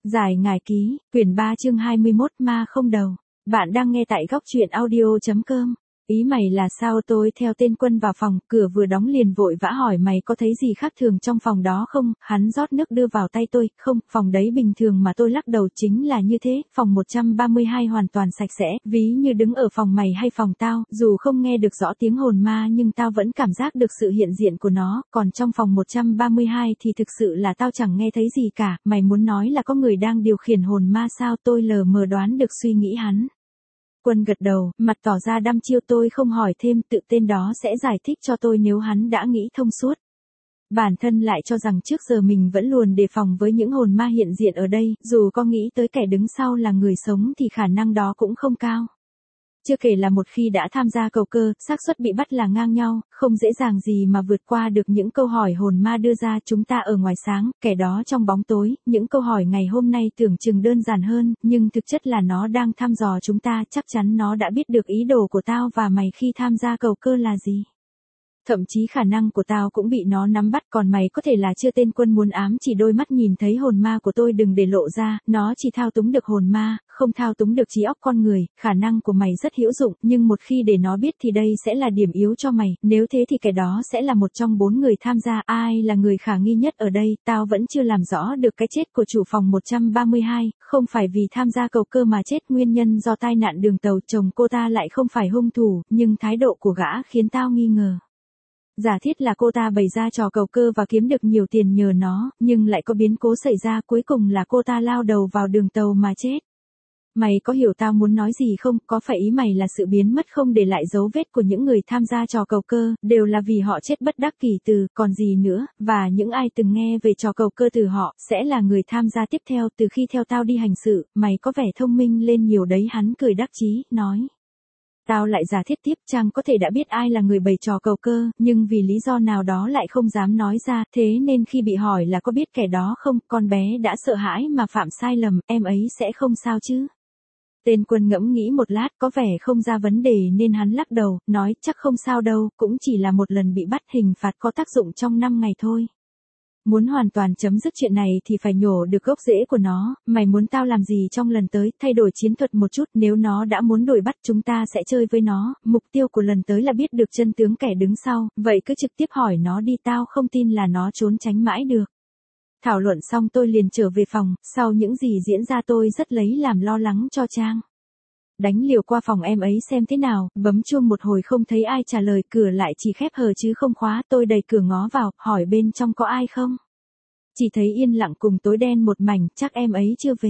Giải ngải ký, quyển 3 chương 21 ma không đầu. Bạn đang nghe tại góc truyện audio.com. Ý mày là sao? Tôi theo tên Quân vào phòng, cửa vừa đóng liền vội vã hỏi mày có thấy gì khác thường trong phòng đó không? Hắn rót nước đưa vào tay tôi, không, phòng đấy bình thường mà. Tôi lắc đầu. Chính là như thế, phòng 132 hoàn toàn sạch sẽ, ví như đứng ở phòng mày hay phòng tao, dù không nghe được rõ tiếng hồn ma nhưng tao vẫn cảm giác được sự hiện diện của nó, còn trong phòng 132 thì thực sự là tao chẳng nghe thấy gì cả. Mày muốn nói là có người đang điều khiển hồn ma sao? Tôi lờ mờ đoán được suy nghĩ hắn. Quân gật đầu, mặt tỏ ra đăm chiêu. Tôi không hỏi thêm, tự tên đó sẽ giải thích cho tôi nếu hắn đã nghĩ thông suốt. Bản thân lại cho rằng trước giờ mình vẫn luôn đề phòng với những hồn ma hiện diện ở đây, dù có nghĩ tới kẻ đứng sau là người sống thì khả năng đó cũng không cao. Chưa kể là một khi đã tham gia cầu cơ, xác suất bị bắt là ngang nhau, không dễ dàng gì mà vượt qua được những câu hỏi hồn ma đưa ra. Chúng ta ở ngoài sáng, kẻ đó trong bóng tối. Những câu hỏi ngày hôm nay tưởng chừng đơn giản hơn, nhưng thực chất là nó đang thăm dò chúng ta. Chắc chắn nó đã biết được ý đồ của tao và mày khi tham gia cầu cơ là gì. Thậm chí khả năng của tao cũng bị nó nắm bắt. Còn mày có thể là chưa tên Quân muốn ám chỉ đôi mắt nhìn thấy hồn ma của tôi đừng để lộ ra. Nó chỉ thao túng được hồn ma, không thao túng được trí óc con người. Khả năng của mày rất hữu dụng, nhưng một khi để nó biết thì đây sẽ là điểm yếu cho mày. Nếu thế thì kẻ đó sẽ là một trong 4 người tham gia. Ai là người khả nghi nhất ở đây? Tao vẫn chưa làm rõ được cái chết của chủ phòng 132. Không phải vì tham gia cầu cơ mà chết, nguyên nhân do tai nạn đường tàu. Chồng cô ta lại không phải hung thủ, nhưng thái độ của gã khiến tao nghi ngờ. Giả thiết là cô ta bày ra trò cầu cơ và kiếm được nhiều tiền nhờ nó, nhưng lại có biến cố xảy ra, cuối cùng là cô ta lao đầu vào đường tàu mà chết. Mày có hiểu tao muốn nói gì không? Có phải ý mày là sự biến mất không để lại dấu vết của những người tham gia trò cầu cơ, đều là vì họ chết bất đắc kỳ từ, còn gì nữa, và những ai từng nghe về trò cầu cơ từ họ, sẽ là người tham gia tiếp theo. Từ khi theo tao đi hành sự, mày có vẻ thông minh lên nhiều đấy. Hắn cười đắc chí, nói. Tao lại giả thiết tiếp, chàng có thể đã biết ai là người bày trò cầu cơ, nhưng vì lý do nào đó lại không dám nói ra, thế nên khi bị hỏi là có biết kẻ đó không, con bé đã sợ hãi mà phạm sai lầm. Em ấy sẽ không sao chứ? Tên Quân ngẫm nghĩ một lát, có vẻ không ra vấn đề nên hắn lắc đầu, nói chắc không sao đâu, cũng chỉ là một lần bị bắt, hình phạt có tác dụng trong 5 ngày thôi. Muốn hoàn toàn chấm dứt chuyện này thì phải nhổ được gốc rễ của nó. Mày muốn tao làm gì trong lần tới? Thay đổi chiến thuật một chút, nếu nó đã muốn đuổi bắt chúng ta sẽ chơi với nó. Mục tiêu của lần tới là biết được chân tướng kẻ đứng sau, vậy cứ trực tiếp hỏi nó đi, tao không tin là nó trốn tránh mãi được. Thảo luận xong tôi liền trở về phòng, sau những gì diễn ra tôi rất lấy làm lo lắng cho Trang. Đánh liều qua phòng em ấy xem thế nào, bấm chuông một hồi không thấy ai trả lời, cửa lại chỉ khép hờ chứ không khóa. Tôi đẩy cửa ngó vào, hỏi bên trong có ai không. Chỉ thấy yên lặng cùng tối đen một mảnh, chắc em ấy chưa về.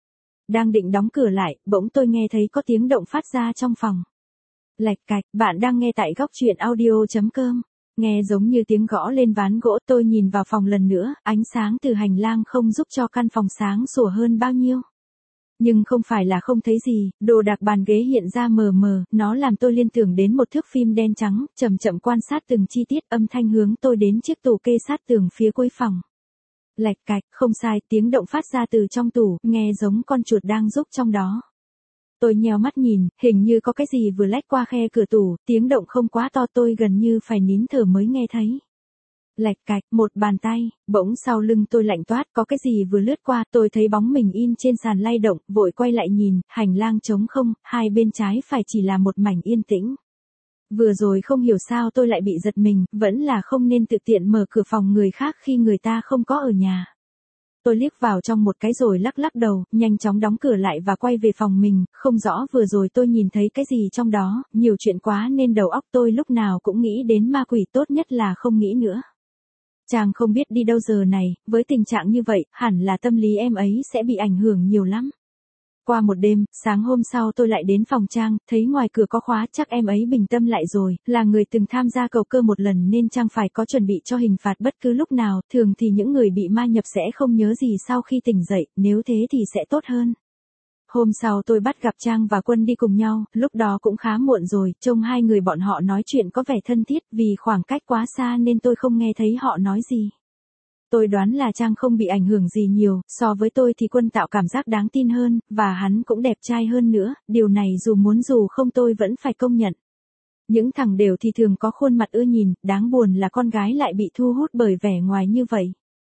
Đang định đóng cửa lại, bỗng tôi nghe thấy có tiếng động phát ra trong phòng. Lạch cạch, bạn đang nghe tại góc truyện audio.com. Nghe giống như tiếng gõ lên ván gỗ. Tôi nhìn vào phòng lần nữa, ánh sáng từ hành lang không giúp cho căn phòng sáng sủa hơn bao nhiêu. Nhưng không phải là không thấy gì, đồ đạc bàn ghế hiện ra mờ mờ, nó làm tôi liên tưởng đến một thước phim đen trắng, chậm chậm quan sát từng chi tiết. Âm thanh hướng tôi đến chiếc tủ kê sát tường phía cuối phòng. Lạch cạch, không sai, tiếng động phát ra từ trong tủ, nghe giống con chuột đang rúc trong đó. Tôi nheo mắt nhìn, hình như có cái gì vừa lách qua khe cửa tủ, tiếng động không quá to, tôi gần như phải nín thở mới nghe thấy. Lạch cạch, một bàn tay, bỗng sau lưng tôi lạnh toát, có cái gì vừa lướt qua, tôi thấy bóng mình in trên sàn lay động, vội quay lại nhìn, hành lang trống không, hai bên trái phải chỉ là một mảnh yên tĩnh. Vừa rồi không hiểu sao tôi lại bị giật mình, vẫn là không nên tự tiện mở cửa phòng người khác khi người ta không có ở nhà. Tôi liếc vào trong một cái rồi lắc lắc đầu, nhanh chóng đóng cửa lại và quay về phòng mình. Không rõ vừa rồi tôi nhìn thấy cái gì trong đó, nhiều chuyện quá nên đầu óc tôi lúc nào cũng nghĩ đến ma quỷ, tốt nhất là không nghĩ nữa. Chàng không biết đi đâu giờ này, với tình trạng như vậy, hẳn là tâm lý em ấy sẽ bị ảnh hưởng nhiều lắm. Qua một đêm, sáng hôm sau tôi lại đến phòng Trang, thấy ngoài cửa có khóa, chắc em ấy bình tâm lại rồi, là người từng tham gia cầu cơ một lần nên Trang phải có chuẩn bị cho hình phạt bất cứ lúc nào. Thường thì những người bị ma nhập sẽ không nhớ gì sau khi tỉnh dậy, nếu thế thì sẽ tốt hơn. Hôm sau tôi bắt gặp Trang và Quân đi cùng nhau, lúc đó cũng khá muộn rồi, trông hai người bọn họ nói chuyện có vẻ thân thiết, vì khoảng cách quá xa nên tôi không nghe thấy họ nói gì. Tôi đoán là Trang không bị ảnh hưởng gì nhiều, so với tôi thì Quân tạo cảm giác đáng tin hơn, và hắn cũng đẹp trai hơn nữa, điều này dù muốn dù không tôi vẫn phải công nhận. Những thằng đều thì thường có khuôn mặt ưa nhìn, đáng buồn là con gái lại bị thu hút bởi vẻ ngoài như vậy.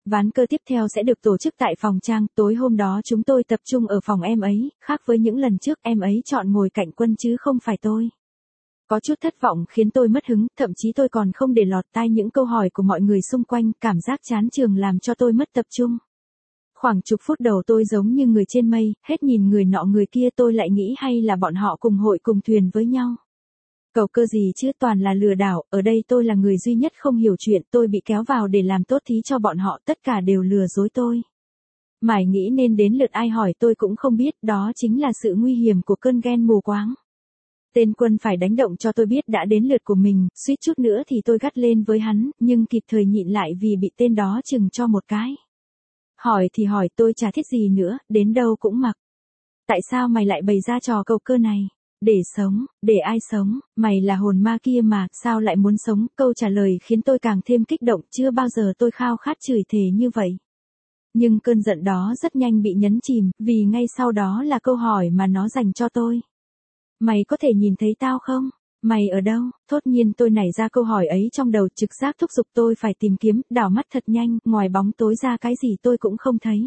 Ván cơ tiếp theo sẽ được tổ chức tại phòng Trang, tối hôm đó chúng tôi tập trung ở phòng em ấy, khác với những lần trước em ấy chọn ngồi cạnh Quân chứ không phải tôi. Có chút thất vọng khiến tôi mất hứng, thậm chí tôi còn không để lọt tai những câu hỏi của mọi người xung quanh, cảm giác chán trường làm cho tôi mất tập trung. Khoảng chục phút đầu tôi giống như người trên mây, hết nhìn người nọ người kia tôi lại nghĩ hay là bọn họ cùng hội cùng thuyền với nhau. Cầu cơ gì chứ, toàn là lừa đảo, ở đây tôi là người duy nhất không hiểu chuyện, tôi bị kéo vào để làm tốt thí cho bọn họ, tất cả đều lừa dối tôi. Mải nghĩ nên đến lượt ai hỏi tôi cũng không biết, đó chính là sự nguy hiểm của cơn ghen mù quáng. Tên Quân phải đánh động cho tôi biết đã đến lượt của mình, suýt chút nữa thì tôi gắt lên với hắn, nhưng kịp thời nhịn lại vì bị tên đó chừng cho một cái. Hỏi thì hỏi, tôi chả thiết gì nữa, đến đâu cũng mặc. Tại sao mày lại bày ra trò cầu cơ này? Để sống, để ai sống, mày là hồn ma kia mà, sao lại muốn sống? Câu trả lời khiến tôi càng thêm kích động, chưa bao giờ tôi khao khát chửi thề như vậy. Nhưng cơn giận đó rất nhanh bị nhấn chìm, vì ngay sau đó là câu hỏi mà nó dành cho tôi. Mày có thể nhìn thấy tao không? Mày ở đâu? Thốt nhiên tôi nảy ra câu hỏi ấy trong đầu, trực giác thúc giục tôi phải tìm kiếm, đảo mắt thật nhanh, ngoài bóng tối ra cái gì tôi cũng không thấy.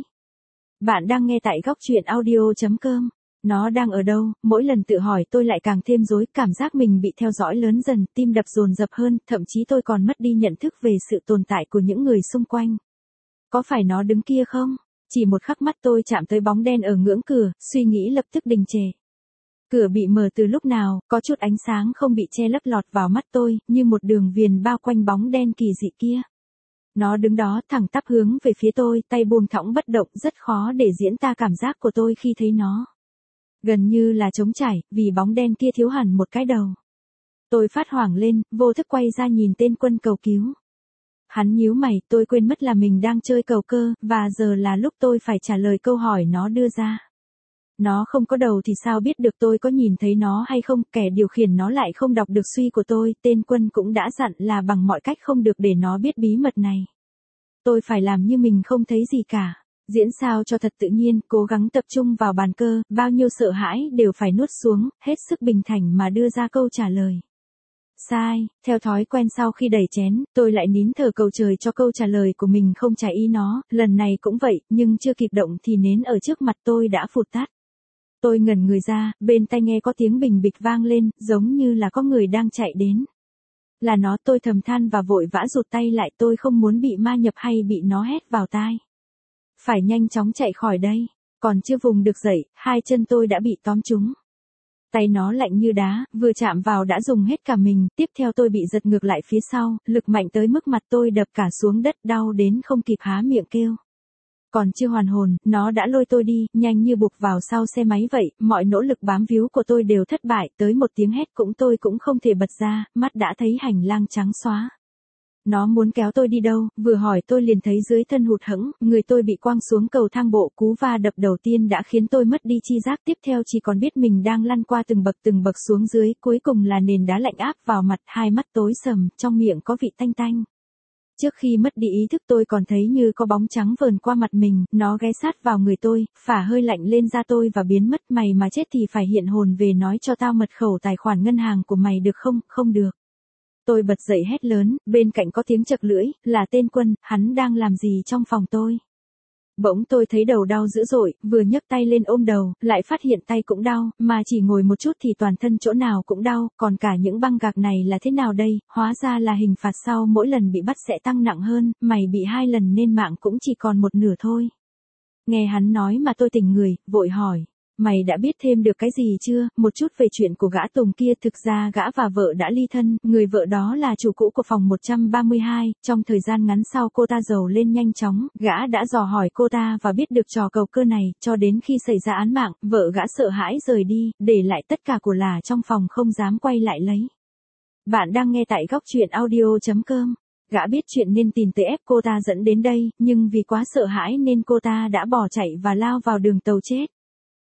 Bạn đang nghe tại góc truyện audio.com. Nó đang ở đâu? Mỗi lần tự hỏi tôi lại càng thêm rối, cảm giác mình bị theo dõi lớn dần, tim đập dồn dập hơn, thậm chí tôi còn mất đi nhận thức về sự tồn tại của những người xung quanh. Có phải nó đứng kia không? Chỉ một khắc mắt tôi chạm tới bóng đen ở ngưỡng cửa, suy nghĩ lập tức đình trệ. Cửa bị mở từ lúc nào, có chút ánh sáng không bị che lấp lọt vào mắt tôi, như một đường viền bao quanh bóng đen kỳ dị kia. Nó đứng đó thẳng tắp hướng về phía tôi, tay buông thõng bất động, rất khó để diễn tả cảm giác của tôi khi thấy nó. Gần như là trống trải, vì bóng đen kia thiếu hẳn một cái đầu. Tôi phát hoảng lên, vô thức quay ra nhìn tên Quân cầu cứu. Hắn nhíu mày, tôi quên mất là mình đang chơi cầu cơ, và giờ là lúc tôi phải trả lời câu hỏi nó đưa ra. Nó không có đầu thì sao biết được tôi có nhìn thấy nó hay không, kẻ điều khiển nó lại không đọc được suy của tôi, tên Quân cũng đã dặn là bằng mọi cách không được để nó biết bí mật này. Tôi phải làm như mình không thấy gì cả. Diễn sao cho thật tự nhiên, cố gắng tập trung vào bàn cơ, bao nhiêu sợ hãi đều phải nuốt xuống, hết sức bình thản mà đưa ra câu trả lời. Sai, theo thói quen sau khi đẩy chén, tôi lại nín thở cầu trời cho câu trả lời của mình không trái ý nó, lần này cũng vậy, nhưng chưa kịp động thì nến ở trước mặt tôi đã phụt tắt. Tôi ngẩn người ra, bên tai nghe có tiếng bình bịch vang lên, giống như là có người đang chạy đến. Là nó, tôi thầm than và vội vã rụt tay lại, tôi không muốn bị ma nhập hay bị nó hét vào tai. Phải nhanh chóng chạy khỏi đây. Còn chưa vùng được dậy, hai chân tôi đã bị tóm trúng. Tay nó lạnh như đá, vừa chạm vào đã dùng hết cả mình, tiếp theo tôi bị giật ngược lại phía sau, lực mạnh tới mức mặt tôi đập cả xuống đất, đau đến không kịp há miệng kêu. Còn chưa hoàn hồn, nó đã lôi tôi đi, nhanh như buộc vào sau xe máy vậy, mọi nỗ lực bám víu của tôi đều thất bại, tới một tiếng hét tôi cũng không thể bật ra, mắt đã thấy hành lang trắng xóa. Nó muốn kéo tôi đi đâu, vừa hỏi tôi liền thấy dưới thân hụt hẫng, người tôi bị quăng xuống cầu thang bộ, cú va đập đầu tiên đã khiến tôi mất đi chi giác, tiếp theo chỉ còn biết mình đang lăn qua từng bậc xuống dưới, cuối cùng là nền đá lạnh áp vào mặt, hai mắt tối sầm, trong miệng có vị tanh tanh. Trước khi mất đi ý thức tôi còn thấy như có bóng trắng vờn qua mặt mình, nó ghé sát vào người tôi, phả hơi lạnh lên da tôi và biến mất, mày mà chết thì phải hiện hồn về nói cho tao mật khẩu tài khoản ngân hàng của mày được không, không được. Tôi bật dậy hét lớn, bên cạnh có tiếng chật lưỡi, là tên Quân, hắn đang làm gì trong phòng tôi. Bỗng tôi thấy đầu đau dữ dội, vừa nhấc tay lên ôm đầu, lại phát hiện tay cũng đau, mà chỉ ngồi một chút thì toàn thân chỗ nào cũng đau, còn cả những băng gạc này là thế nào đây, hóa ra là hình phạt sau mỗi lần bị bắt sẽ tăng nặng hơn, mày bị 2 lần nên mạng cũng chỉ còn một nửa thôi. Nghe hắn nói mà tôi tỉnh người, vội hỏi. Mày đã biết thêm được cái gì chưa, một chút về chuyện của gã Tùng kia, thực ra gã và vợ đã ly thân, người vợ đó là chủ cũ của phòng 132, trong thời gian ngắn sau cô ta giàu lên nhanh chóng, gã đã dò hỏi cô ta và biết được trò cầu cơ này, cho đến khi xảy ra án mạng, vợ gã sợ hãi rời đi, để lại tất cả của là trong phòng không dám quay lại lấy. Bạn đang nghe tại góc truyện audio.com. Gã biết chuyện nên tìm tới ép cô ta dẫn đến đây, nhưng vì quá sợ hãi nên cô ta đã bỏ chạy và lao vào đường tàu chết.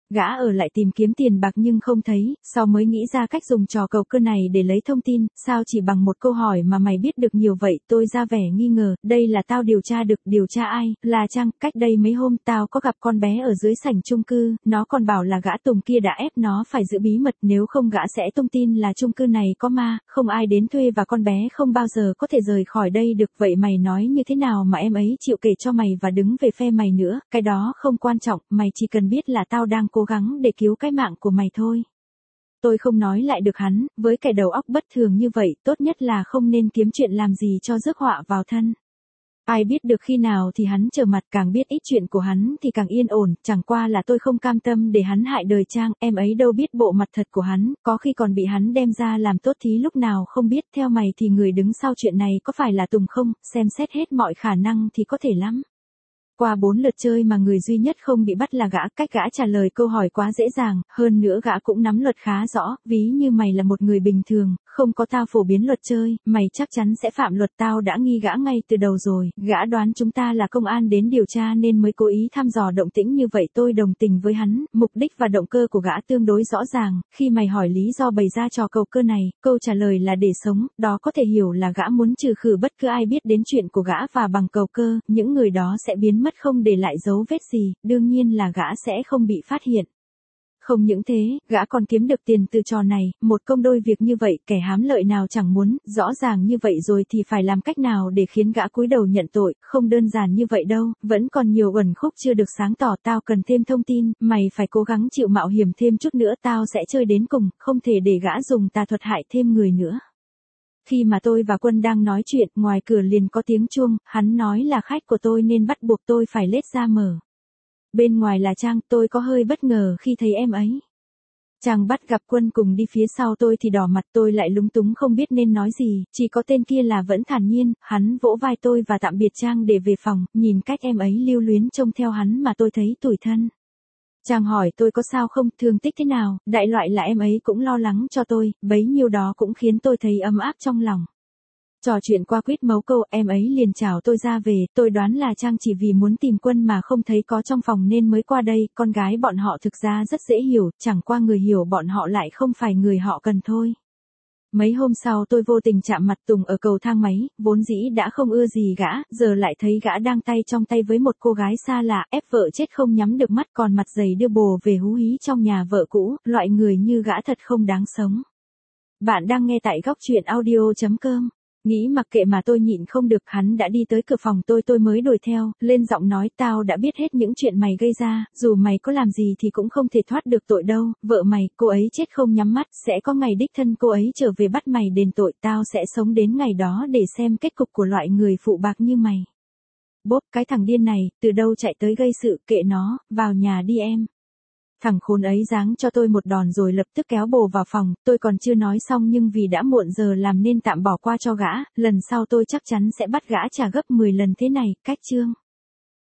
Gã ở lại tìm kiếm tiền bạc nhưng không thấy, sau mới nghĩ ra cách dùng trò cầu cơ này để lấy thông tin, sao chỉ bằng một câu hỏi mà mày biết được nhiều vậy, tôi ra vẻ nghi ngờ, đây là tao điều tra được, điều tra ai, là Trang, cách đây mấy hôm tao có gặp con bé ở dưới sảnh chung cư, nó còn bảo là gã Tùng kia đã ép nó phải giữ bí mật nếu không gã sẽ tung tin là chung cư này có ma, không ai đến thuê và con bé không bao giờ có thể rời khỏi đây được, vậy mày nói như thế nào mà em ấy chịu kể cho mày và đứng về phe mày nữa, cái đó không quan trọng, mày chỉ cần biết là tao đang cố gắng để cứu cái mạng của mày thôi. Tôi không nói lại được hắn, với kẻ đầu óc bất thường như vậy, tốt nhất là không nên kiếm chuyện làm gì cho rước họa vào thân. Ai biết được khi nào thì hắn trở mặt, càng biết ít chuyện của hắn thì càng yên ổn, chẳng qua là tôi không cam tâm để hắn hại đời Trang, em ấy đâu biết bộ mặt thật của hắn, có khi còn bị hắn đem ra làm tốt thí lúc nào không biết, theo mày thì người đứng sau chuyện này có phải là Tùng không, xem xét hết mọi khả năng thì có thể lắm. Qua 4 lượt chơi mà người duy nhất không bị bắt là gã, cách gã trả lời câu hỏi quá dễ dàng, hơn nữa gã cũng nắm luật khá rõ, ví như mày là một người bình thường, không có tao phổ biến luật chơi, mày chắc chắn sẽ phạm luật, tao đã nghi gã ngay từ đầu rồi, gã đoán chúng ta là công an đến điều tra nên mới cố ý thăm dò động tĩnh như vậy, tôi đồng tình với hắn, mục đích và động cơ của gã tương đối rõ ràng, khi mày hỏi lý do bày ra trò cầu cơ này, câu trả lời là để sống, đó có thể hiểu là gã muốn trừ khử bất cứ ai biết đến chuyện của gã và bằng cầu cơ, những người đó sẽ biến mất không để lại dấu vết gì, đương nhiên là gã sẽ không bị phát hiện. Không những thế, gã còn kiếm được tiền từ trò này, một công đôi việc như vậy, kẻ hám lợi nào chẳng muốn, rõ ràng như vậy rồi thì phải làm cách nào để khiến gã cúi đầu nhận tội, không đơn giản như vậy đâu, vẫn còn nhiều uẩn khúc chưa được sáng tỏ, tao cần thêm thông tin, mày phải cố gắng chịu mạo hiểm thêm chút nữa, tao sẽ chơi đến cùng, không thể để gã dùng tà thuật hại thêm người nữa. Khi mà tôi và Quân đang nói chuyện, ngoài cửa liền có tiếng chuông, hắn nói là khách của tôi nên bắt buộc tôi phải lết ra mở. Bên ngoài là Trang, tôi có hơi bất ngờ khi thấy em ấy. Trang bắt gặp Quân cùng đi phía sau tôi thì đỏ mặt, tôi lại lúng túng không biết nên nói gì, chỉ có tên kia là vẫn thản nhiên, hắn vỗ vai tôi và tạm biệt Trang để về phòng, nhìn cách em ấy lưu luyến trông theo hắn mà tôi thấy tủi thân. Trang hỏi tôi có sao không, thương tích thế nào, đại loại là em ấy cũng lo lắng cho tôi, bấy nhiêu đó cũng khiến tôi thấy ấm áp trong lòng. Trò chuyện qua quýt mấu câu, em ấy liền chào tôi ra về, tôi đoán là Trang chỉ vì muốn tìm Quân mà không thấy có trong phòng nên mới qua đây, con gái bọn họ thực ra rất dễ hiểu, chẳng qua người hiểu bọn họ lại không phải người họ cần thôi. Mấy hôm sau tôi vô tình chạm mặt Tùng ở cầu thang máy, vốn dĩ đã không ưa gì gã, giờ lại thấy gã đang tay trong tay với một cô gái xa lạ, ép vợ chết không nhắm được mắt còn mặt dày đưa bồ về hú hí trong nhà vợ cũ, loại người như gã thật không đáng sống. Bạn đang nghe tại góc truyện audio.com. Nghĩ mặc kệ mà tôi nhịn không được, hắn đã đi tới cửa phòng tôi mới đuổi theo, lên giọng nói tao đã biết hết những chuyện mày gây ra, dù mày có làm gì thì cũng không thể thoát được tội đâu, vợ mày, cô ấy chết không nhắm mắt, sẽ có ngày đích thân cô ấy trở về bắt mày đền tội, tao sẽ sống đến ngày đó để xem kết cục của loại người phụ bạc như mày. Bốp, cái thằng điên này, từ đâu chạy tới gây sự, kệ nó, vào nhà đi em. Thằng khốn ấy giáng cho tôi một đòn rồi lập tức kéo bồ vào phòng, tôi còn chưa nói xong nhưng vì đã muộn giờ làm nên tạm bỏ qua cho gã, lần sau tôi chắc chắn sẽ bắt gã trả gấp 10 lần thế này, cách chương.